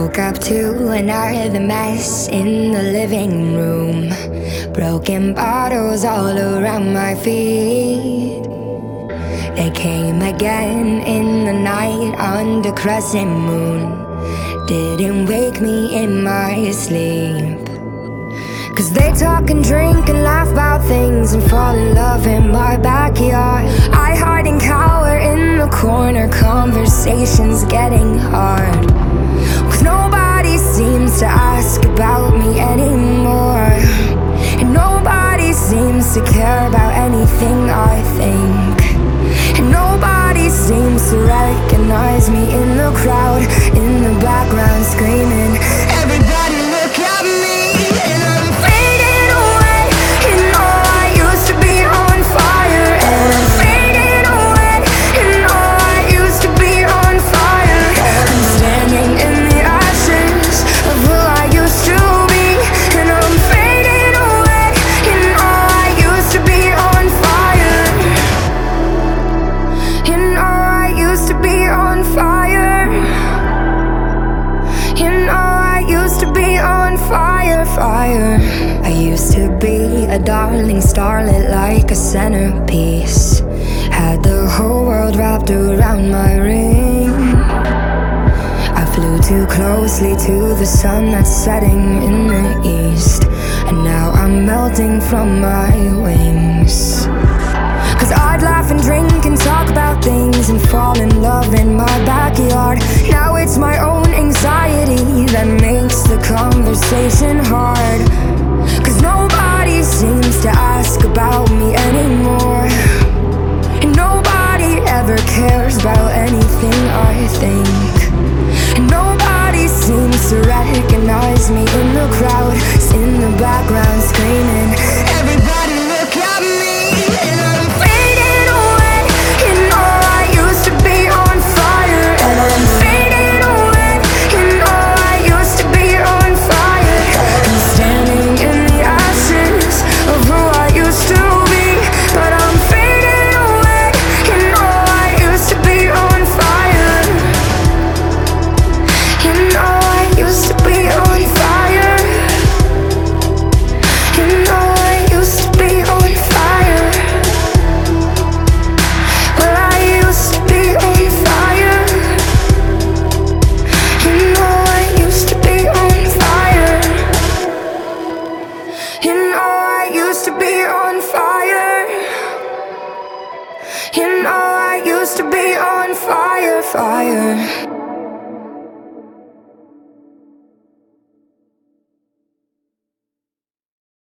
woke up to another mess in the living room. Broken bottles all around my feet. They came again in the night under crescent moon. Didn't wake me in my sleep. Cause they talk and drink and laugh about things and fall in love in my backyard. I hide and cower in the corner, conversations getting hard. Cause nobody seems to ask about me anymore. And nobody seems to care about anything I think. And nobody seems to recognize me in the crowd, in the background screaming, everybody look at me. And I'm fading away, and all I used to be on fire. And I'm fading away, and all I used to be on fire. I'm standing in the ashes of who I used to be. And I'm fading away, and all I used to be on fire. And all I used to be on fire. And all I used to be on fire, fire. I used to be a darling starlet like a centerpiece. Had the whole world wrapped around my ring. I flew too closely to the sun that's setting in the east. And now I'm melting from my wings. Cause I'd laugh and drink and talk about things and fall in love in my backyard. Now it's my own anxiety that makes the conversation hard. Cause nobody seems to ask about me anymore. And nobody ever cares about anything I think. And nobody seems to recognize me in the crowd, in the background screaming, everybody look at me. And I'm fading away, and all I used to be on fire. And I'm fading away, and all I used to be on fire. I'm standing in the ashes of who I used to be. But I'm fading away, and all I used to be on fire. And all I used to be on fire. And all I used to be on fire. Well, I used to be on fire. And all I used to be on fire. And all I used to be on fire. And all I used to be on fire, fire.